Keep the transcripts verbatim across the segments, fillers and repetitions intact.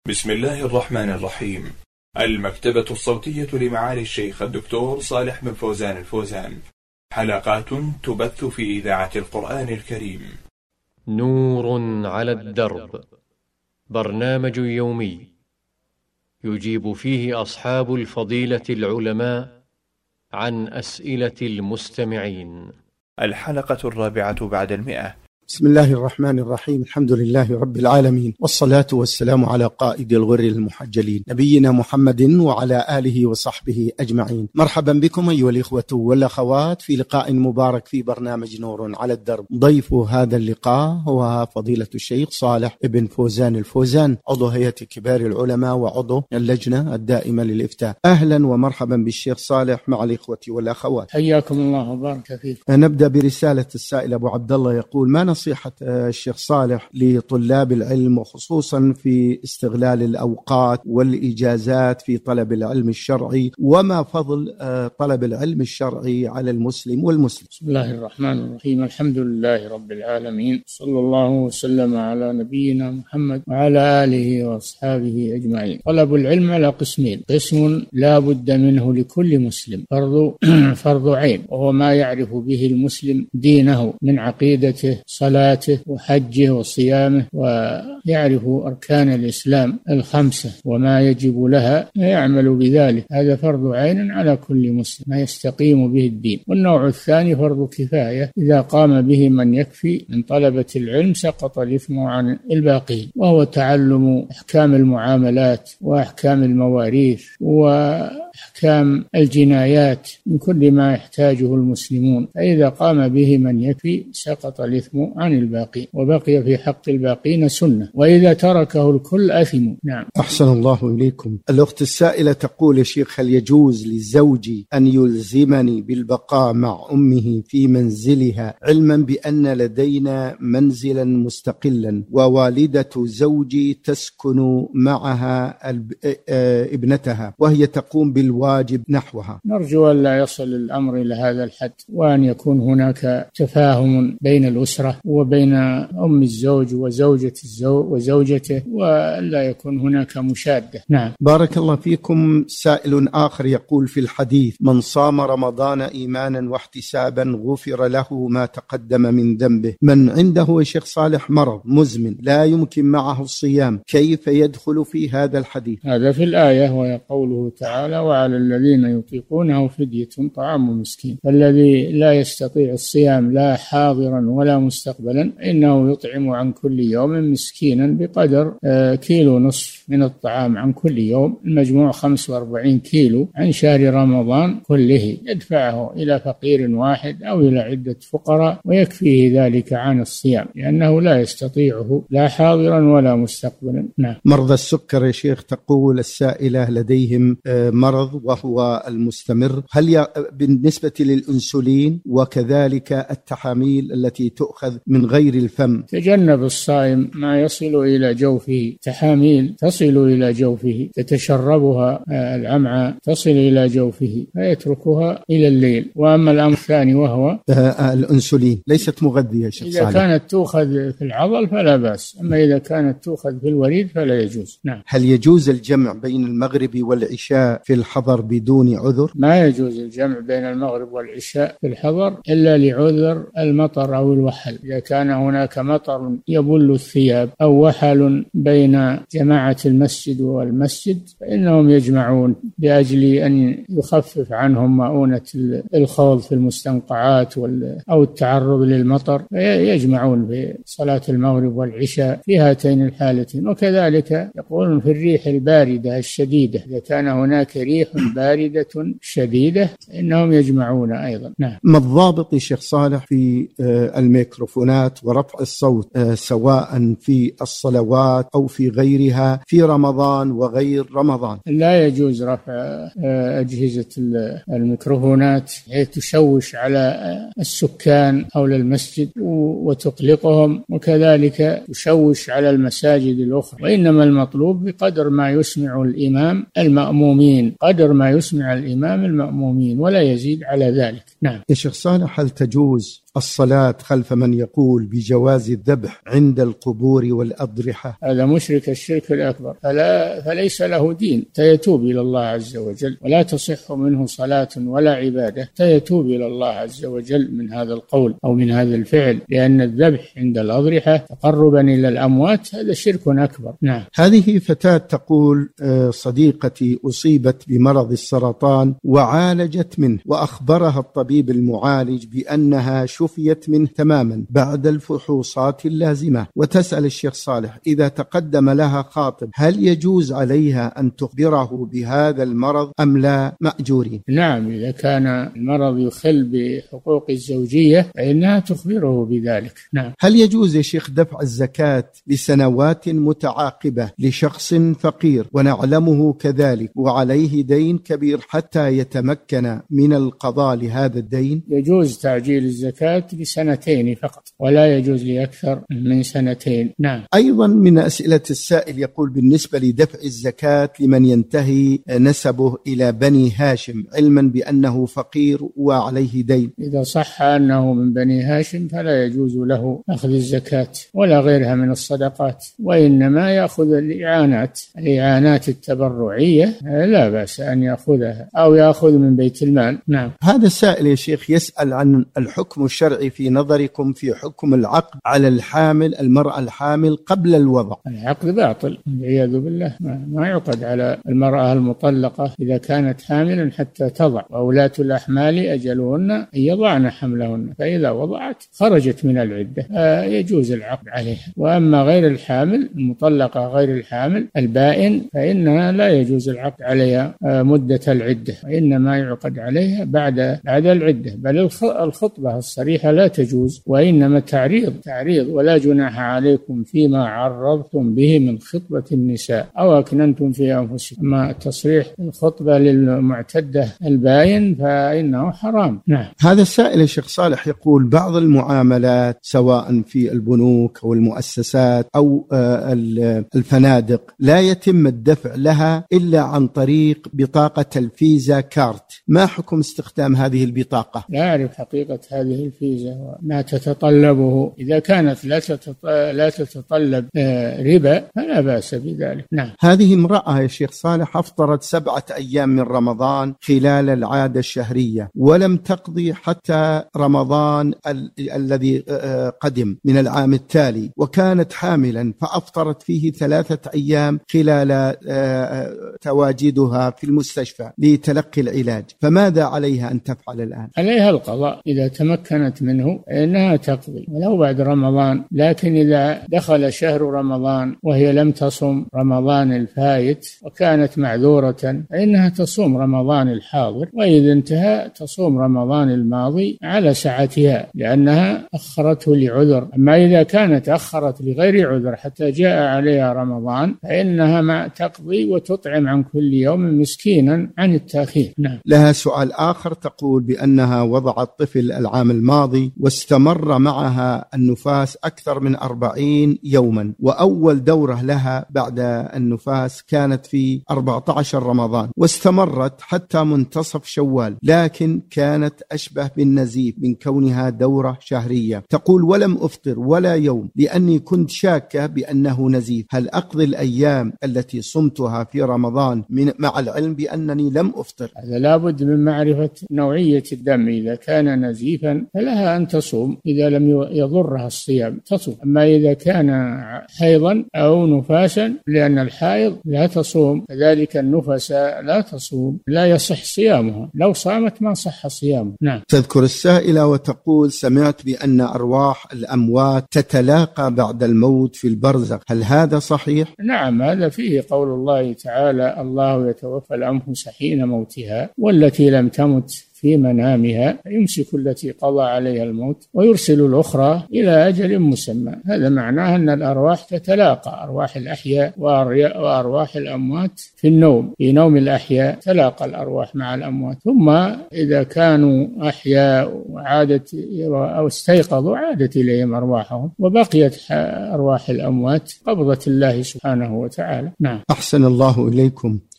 بسم الله الرحمن الرحيم. المكتبة الصوتية لمعالي الشيخ الدكتور صالح بن فوزان الفوزان، حلقات تبث في إذاعة القرآن الكريم. نور على الدرب، برنامج يومي يجيب فيه أصحاب الفضيلة العلماء عن أسئلة المستمعين. الحلقة الرابعة بعد المئة. بسم الله الرحمن الرحيم. الحمد لله رب العالمين، والصلاة والسلام على قائد الغر المحجلين نبينا محمد وعلى آله وصحبه أجمعين. مرحبا بكم أيها الإخوة والأخوات في لقاء مبارك في برنامج نور على الدرب. ضيف هذا اللقاء هو فضيلة الشيخ صالح بن فوزان الفوزان، عضو هيئة كبار العلماء وعضو اللجنة الدائمة للإفتاء. أهلا ومرحبا بالشيخ صالح مع الإخوة والأخوات، حياكم الله وبارك فيكم. نبدأ برسالة السائل أبو عبد الله، يقول: ما نصيحة الشيخ صالح لطلاب العلم وخصوصا في استغلال الأوقات والإجازات في طلب العلم الشرعي، وما فضل طلب العلم الشرعي على المسلم والمسلم؟ بسم الله الرحمن الرحيم. الحمد لله رب العالمين، صلى الله وسلم على نبينا محمد وعلى آله وأصحابه أجمعين. طلب العلم على قسمين: قسم لا بد منه لكل مسلم، فرض فرض عين، وهو ما يعرف به المسلم دينه من عقيدته، صلاته وحجه وصيامه، ويعرف أركان الإسلام الخمسة وما يجب لها، يعمل بذلك. هذا فرض عين على كل مسلم، ما يستقيم به الدين. والنوع الثاني فرض كفاية، إذا قام به من يكفي من طلبة العلم سقط الإثم عن الباقين، وهو تعلم أحكام المعاملات وأحكام المواريث وأحكام الجنايات من كل ما يحتاجه المسلمون، فإذا قام به من يكفي سقط الإثم عن الباقين، وبقي في حق الباقين سنة، وإذا تركه الكل أثم. نعم. أحسن الله إليكم. الأخت السائلة تقول: يا شيخ، هل يجوز لزوجي أن يلزمني بالبقاء مع أمه في منزلها، علما بأن لدينا منزلا مستقلا ووالدة زوجي تسكن معها ابنتها وهي تقوم بالواجب نحوها؟ نرجو أن لا يصل الأمر إلى هذا الحد، وأن يكون هناك تفاهم بين الأسرة وبين أم الزوج وزوجة الزوج وزوجته، ولا يكون هناك مشادة. نعم. بارك الله فيكم. سائل آخر يقول: في الحديث: من صام رمضان إيمانا واحتسابا غفر له ما تقدم من ذنبه، من عنده يا شيخ صالح مرض مزمن لا يمكن معه الصيام، كيف يدخل في هذا الحديث؟ هذا في الآية، وهي قوله تعالى: وعلى الذين يطيقونه فدية طعام مسكين. فالذي لا يستطيع الصيام لا حاضرا ولا مستقبلا إنه يطعم عن كل يوم مسكينا بقدر كيلو نصف من الطعام عن كل يوم، المجموع خمسة وأربعين كيلو عن شهر رمضان كله، يدفعه إلى فقير واحد أو إلى عدة فقراء، ويكفيه ذلك عن الصيام، لأنه لا يستطيعه لا حاضرا ولا مستقبلا. نعم. مرضى السكر يا شيخ، تقول السائلة، لديهم مرض وهو المستمر، هل بالنسبة للأنسولين وكذلك التحاميل التي تؤخذ من غير الفم؟ تجنب الصائم ما يصل إلى جوفه، تحاميل تصل إلى جوفه، تتشربها الأمعاء تصل إلى جوفه، فيتركها إلى الليل. وأما الأمر الثاني وهو الأنسولين ليست مغذية شيخ إذا صالح، كانت تؤخذ في العضل فلا بأس، أما إذا كانت تؤخذ في الوريد فلا يجوز. نعم. هل يجوز الجمع بين المغرب والعشاء في الحضر بدون عذر؟ ما يجوز الجمع بين المغرب والعشاء في الحضر إلا لعذر المطر أو الوحل. إذا كان هناك مطر يبل الثياب أو وحل بين جماعة المسجد والمسجد فإنهم يجمعون لأجل أن يخفف عنهم مؤونة الخوض في المستنقعات أو التعرض للمطر، يجمعون في صلاة المغرب والعشاء في هاتين الحالتين. وكذلك يقولون في الريح الباردة الشديدة، إذا كان هناك ريح باردة شديدة إنهم يجمعون أيضا. نعم. ما الضابط يا شيخ صالح في الميكروفونات ورفع الصوت سواء في الصلوات أو في غيرها في رمضان وغير رمضان؟ لا يجوز رفع أجهزة الميكروفونات تشوش على السكان حول المسجد وتقلقهم، وكذلك تشوش على المساجد الأخرى، وإنما المطلوب بقدر ما يسمع الإمام المأمومين، قدر ما يسمع الإمام المأمومين ولا يزيد على ذلك. نعم. يا شيخ صالح، هل تجوز الصلاة خلف من يقول بجواز الذبح عند القبور والأضرحة؟ هذا مشرك الشرك الأكبر، فلا فليس له دين، فيتوب إلى الله عز وجل، ولا تصح منه صلاة ولا عبادة، فيتوب إلى الله عز وجل من هذا القول أو من هذا الفعل، لأن الذبح عند الأضرحة تقربا إلى الأموات هذا شرك أكبر. نعم. هذه فتاة تقول صديقتي أصيبت بمرض السرطان وعالجت منه، وأخبرها الطبيب المعالج بأنها شفيت منه تماما بعد الفحوصات اللازمة، وتسأل الشيخ صالح إذا تقدم لها خاطب هل يجوز عليها أن تخبره بهذا المرض أم لا مأجورين؟ نعم، إذا كان المرض يخل بحقوق الزوجية فإنها تخبره بذلك. نعم. هل يجوز يا شيخ دفع الزكاة لسنوات متعاقبة لشخص فقير ونعلمه كذلك وعليه دين كبير حتى يتمكن من القضاء لهذا الدين؟ يجوز تعجيل الزكاة بسنتين فقط، ولا يجوز لأكثر من سنتين. نعم. أيضا من أسئلة السائل يقول بالنسبة لدفع الزكاة لمن ينتهي نسبه إلى بني هاشم علما بأنه فقير وعليه دين، إذا صح أنه من بني هاشم فلا يجوز له أخذ الزكاة ولا غيرها من الصدقات، وإنما يأخذ الإعانات الإعانات التبرعية لا بأس أن يأخذها، أو يأخذ من بيت المال. نعم. هذا السائل يا شيخ يسأل عن الحكم الشرعي في نظركم في حكم العقد على الحامل المرأة الحامل قبل الوضع. العقد باطل والعياذ بالله، ما يعقد على المرأة المطلقة إذا كانت حاملا حتى تضع، وأولاة الأحمال أجلهن أن يضعن حملهن، فإذا وضعت خرجت من العدة يجوز العقد عليها. وأما غير الحامل المطلقة غير الحامل البائن فإنها لا يجوز العقد عليها مدة العدة، وإنما يعقد عليها بعد بعد العدة، بل الخطبة الصريحة لا تجوز، وإنما تعريض تعريض ولا جناح عليكم فيما عرضتم به من خطبة النساء أو أكننتم في أنفسكم. أما تصريح الخطبة للمعتدة البائن فإنه حرام. نعم. هذا السائل يا شيخ صالح يقول بعض المعاملات سواء في البنوك أو المؤسسات أو الفنادق لا يتم الدفع لها إلا عن طريق بطاقة الفيزا كارت، ما حكم استخدام هذه البطاقة؟ لا أعرف حقيقة هذه الفيزا وما تتطلبه، إذا كانت لا لا تتطلب ربا فلا بأس بذلك. نعم. هذه امرأة يا شيخ صالح أفطرت سبعة أيام من رمضان خلال العادة الشهرية ولم تقضي حتى رمضان ال- الذي قدم من العام التالي، وكانت حاملا فأفطرت فيه ثلاثة أيام خلال تواجدها في المستشفى لتلقي العلاج، فماذا عليها أن تفعل الآن؟ عليها القضاء إذا تمكنت منه إنها تقضي ولو بعد رمضان، لكن إذا دخل شهر رمضان وهي لم تصم رمضان الفائت وكانت معذورة فإنها تصوم رمضان الحاضر، وإذا انتهى تصوم رمضان الماضي على ساعتها لأنها أخرته لعذر. أما إذا كانت أخرت لغير عذر حتى جاء عليها رمضان فإنها ما تقضي وتطعم عن كل يوم مسكينا عن التأخير. نعم. لها سؤال آخر تقول بأنها وضعت طفل العام الماضي واستمر معها النفاس أكثر من أربعين يوما، وأول دورة لها بعد النفاس كانت في أربعة عشر رمضان واستمرت حتى منتصف شوال، لكن كانت أشبه بالنزيف من كونها دورة شهرية. تقول ولم أفطر ولا يوم لأني كنت شاكة بأنه نزيف، هل أقضي الأيام التي صمتها في رمضان من مع العلم بأنني لم أفطر؟ هذا لابد من معرفة نوعية الدم، إذا كان نزيفا فلها أن تصوم إذا لم يضرها الصيام تصوم، أما إذا كان حيضا أو نفاسا لأن الحائض لا تصوم كذلك النفس لا تصوم لا يصح صيامها، لو صامت ما صح صيامها. نعم. تذكر السائلة وتقول سمعت بأن أرواح الأموات تتلاقى بعد الموت في البرزخ، هل هذا صحيح؟ نعم، هذا فيه قول الله تعالى الله يتوفى الأنفس حين موتها والتي لم تمت في منامها يمسك التي قضى عليها الموت ويرسل الأخرى إلى أجل مسمى. هذا معناه أن الأرواح تتلاقى، أرواح الأحياء وأرواح الأموات في النوم، في نوم الأحياء تلاقى الأرواح مع الأموات، ثم إذا كانوا أحياء وعادت أو استيقظوا عادت إليهم أرواحهم وبقيت أرواح الأموات قبضة الله سبحانه وتعالى. نعم. أحسن الله إليكم.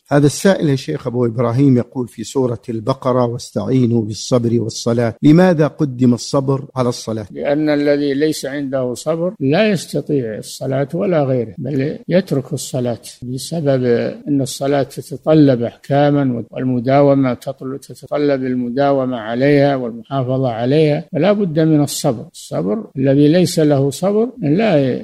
هذا السائل يا شيخ أبو إبراهيم يقول في سورة البقرة: واستعينوا بالصبر والصلاة، لماذا قدم الصبر على الصلاة؟ لأن الذي ليس عنده صبر لا يستطيع الصلاة ولا غيره، بل يترك الصلاة بسبب أن الصلاة تتطلب أحكاما، والمداومة تتطلب المداومة عليها والمحافظة عليها، فلا بد من الصبر. الصبر الذي ليس له صبر لا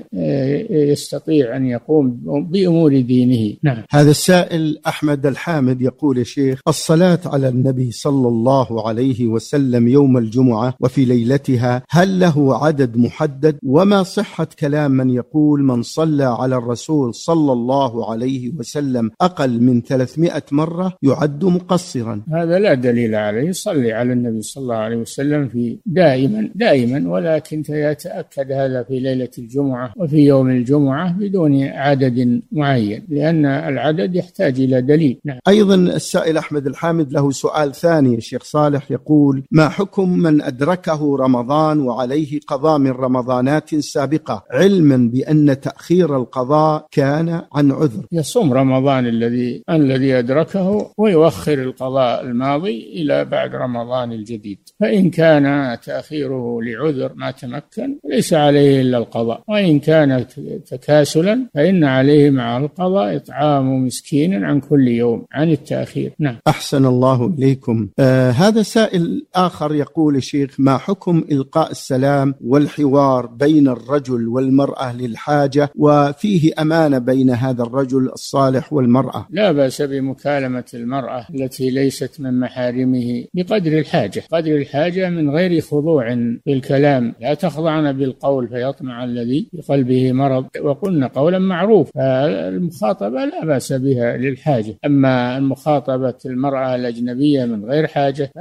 يستطيع أن يقوم بأمور دينه. نعم. هذا السائل أحمد الحامد يقول يا شيخ: الصلاة على النبي صلى الله عليه وسلم يوم الجمعة وفي ليلتها هل له عدد محدد؟ وما صحة كلام من يقول من صلى على الرسول صلى الله عليه وسلم أقل من ثلاثمائة مرة يعد مقصرا؟ هذا لا دليل عليه. صلي على النبي صلى الله عليه وسلم في دائما دائما، ولكن يتأكد هذا في ليلة الجمعة وفي يوم الجمعة بدون عدد معين، لأن العدد يحتاج إلى دليل. نعم. أيضا السائل أحمد الحامد له سؤال ثاني يا شيخ صالح، يقول: ما حكم من أدركه رمضان وعليه قضاء من رمضانات سابقة، علما بأن تأخير القضاء كان عن عذر؟ يصوم رمضان الذي الذي أدركه ويؤخر القضاء الماضي إلى بعد رمضان الجديد، فإن كان تأخيره لعذر ما تمكن ليس عليه إلا القضاء، وإن كان تكاسلا فإن عليه مع القضاء إطعام مسكين عن كل يوم عن التأخير. نعم. أحسن الله إليكم. آه هذا سائل آخر يقول يا شيخ: ما حكم إلقاء السلام والحوار بين الرجل والمرأة للحاجة وفيه أمانة بين هذا الرجل الصالح والمرأة؟ لا بأس بمكالمة المرأة التي ليست من محارمه بقدر الحاجة، قدر الحاجة من غير خضوع بالكلام، لا تخضعن بالقول فيطمع الذي في قلبه مرض، وقلنا قولا معروف. المخاطبة لا بأس بها للحاجة، أما المخاطبة المرأة الأجنبية من غير حاجة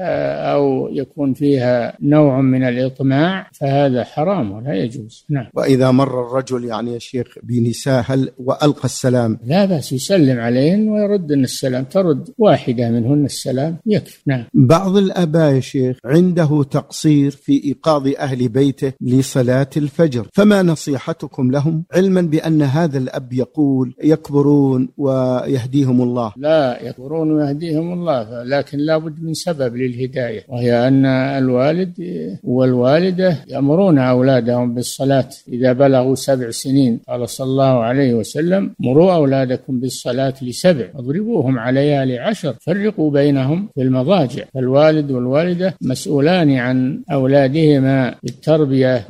أو يكون فيها نوع من الإطماع فهذا حرام ولا يجوز. نعم. وإذا مر الرجل يعني يا شيخ بنساء هل وألقى السلام؟ لا بأس يسلم عليهن ويردن السلام، ترد واحدة منهن السلام يكفي. نعم. بعض الآباء يا شيخ عنده تقصير في إيقاظ أهل بيته لصلاة الفجر، فما نصيحتكم لهم، علما بأن هذا الأب يقول يكبرون ويهديهم الله؟ لا يكبرون ويهديهم الله، لكن لا بد من سبب للهداية، وهي أن الوالد والوالدة يأمرون أولادهم بالصلاة إذا بلغوا سبع سنين. قال صلى الله عليه وسلم: مروا أولادكم بالصلاة لسبع واضربوهم عليها لعشر، فرقوا بينهم في المضاجع. فالوالد والوالدة مسؤولان عن أولادهما بالتربية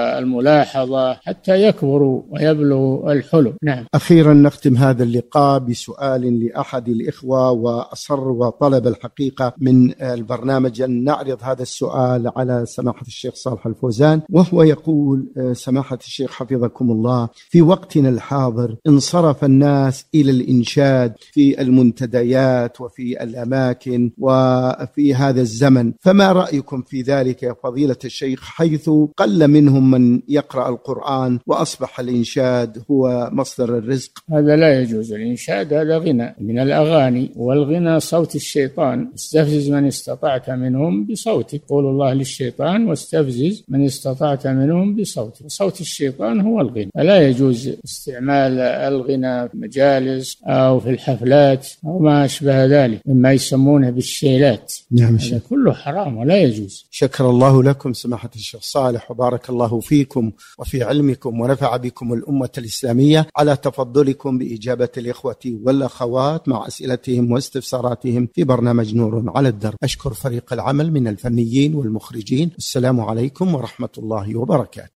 والملاحظة حتى يكبروا ويبلغوا الحلم. نعم. أخيرا نختم هذا اللقاء بسؤال لأحد الإخوة وأصر وطلب الحقيقة من البرنامج أن نعرض هذا السؤال على سماحة الشيخ صالح الفوزان، وهو يقول: سماحة الشيخ حفظكم الله، في وقتنا الحاضر انصرف الناس إلى الإنشاد في المنتديات وفي الأماكن وفي هذا الزمن، فما رأيكم في ذلك يا فضيلة الشيخ، حيث قل منهم من يقرأ القرآن وأصبح الإنشاد هو مصدر الرزق؟ هذا لا يجوز. الإنشاد هذا غنى من الأغاني، والغنى صوت الشيطان. استفزز من استطعت منهم بصوتك، قول الله للشيطان: واستفزز من استطعت منهم بصوتك. صوت الشيطان هو الغنى، فلا يجوز استعمال الغنى في مجالس أو في الحفلات أو ما أشبه ذلك مما يسمونه بالشيلات. نعم. هذا كله حرام ولا يجوز. شكر الله لكم سماحة الشيخ صالح، وبارك الله فيكم وفي علمكم، ونفع بكم الأمة الإسلامية على تفضلكم بإجابة الإخوة والأخوات مع أسئلتهم واستفساراتهم في برنامج نور على الدرب. أشكر فريق العمل من الفنيين والمخرجين. السلام عليكم ورحمة الله وبركاته.